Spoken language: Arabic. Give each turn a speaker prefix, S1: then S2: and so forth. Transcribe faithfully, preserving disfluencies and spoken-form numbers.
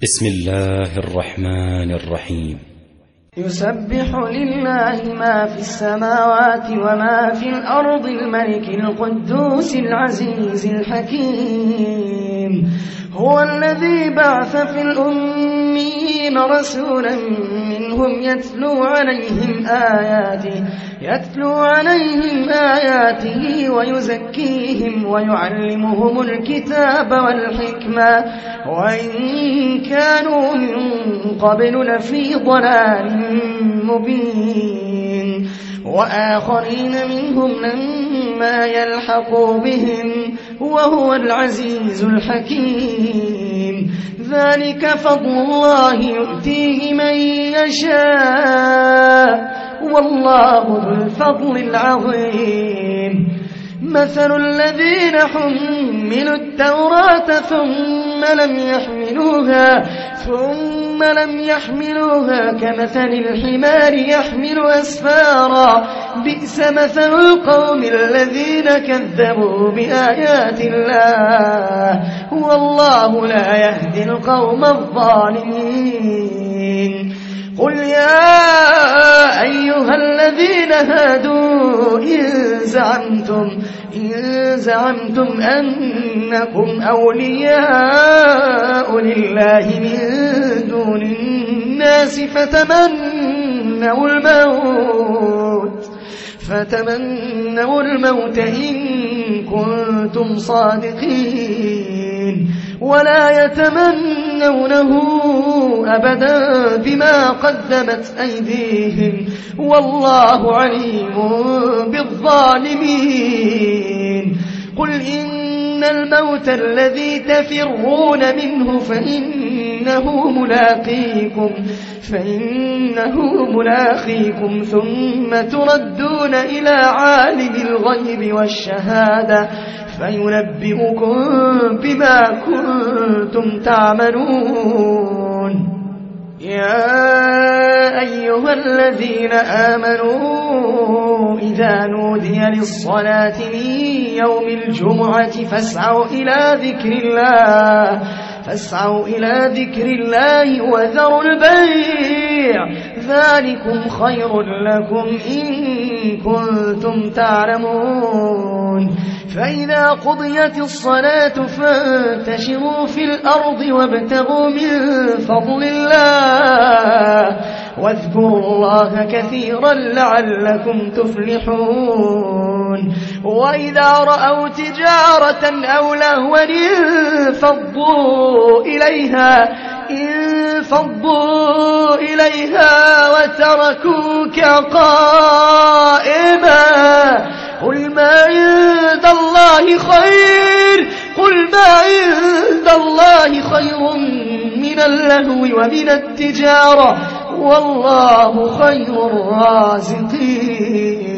S1: بسم الله الرحمن الرحيم.
S2: يسبح لله ما في السماوات وما في الأرض الملك القدوس العزيز الحكيم. هو الذي بعث في الأميين رسولا منهم يتلو عليهم آياته يتلو عليهم آياته ويزكيهم ويعلمهم الكتاب والحكمة وإن كانوا من قبل لفي ضلال مبين. وآخرين منهم لما يلحقوا بهم وهو العزيز الحكيم. ذلك فضل الله يؤتيه من يشاء والله ذو الفضل العظيم. مثل الذين حملوا التوراة ثم لم يحملوها ثم لم يحملوها كمثل الحمار يحمل أسفارا بئس مثل القوم الذين كذبوا بآيات الله والله لا يهدي القوم الظالمين. قل يا أيها الذين هادوا إن زعمتم, إن زعمتم أنكم أولياء لله من دون الناس فتمنوا الموت فتمنوا الموت إن كنتم صادقين ولا يتمنونه أبدا بما قدمت أيديهم والله عليم بالظالمين. قل إن الموت الذي تفرون منه فإنه ملاقيكم فإنه ملاقيكم ثم تردون إلى عالم الغيب والشهادة فينبئكم بما كنتم تعملون. يا أيها الذين آمنوا إذا نودي للصلاة من يوم الجمعة فاسعوا إلى ذكر الله فاسعوا إلى ذكر الله وذروا البيع ذلكم خير لكم إن كنتم تعلمون. فإذا قضيت الصلاة فانتشروا في الأرض وابتغوا من فضل الله واذكروا الله كثيرا لعلكم تفلحون. وإذا رأوا تجارة أو لهوا انفضوا إليها انفضوا إليها وتركوك قائما. قل ما عند الله خير قل ما عند الله خير من اللهو ومن التجارة والله خير الرازقين.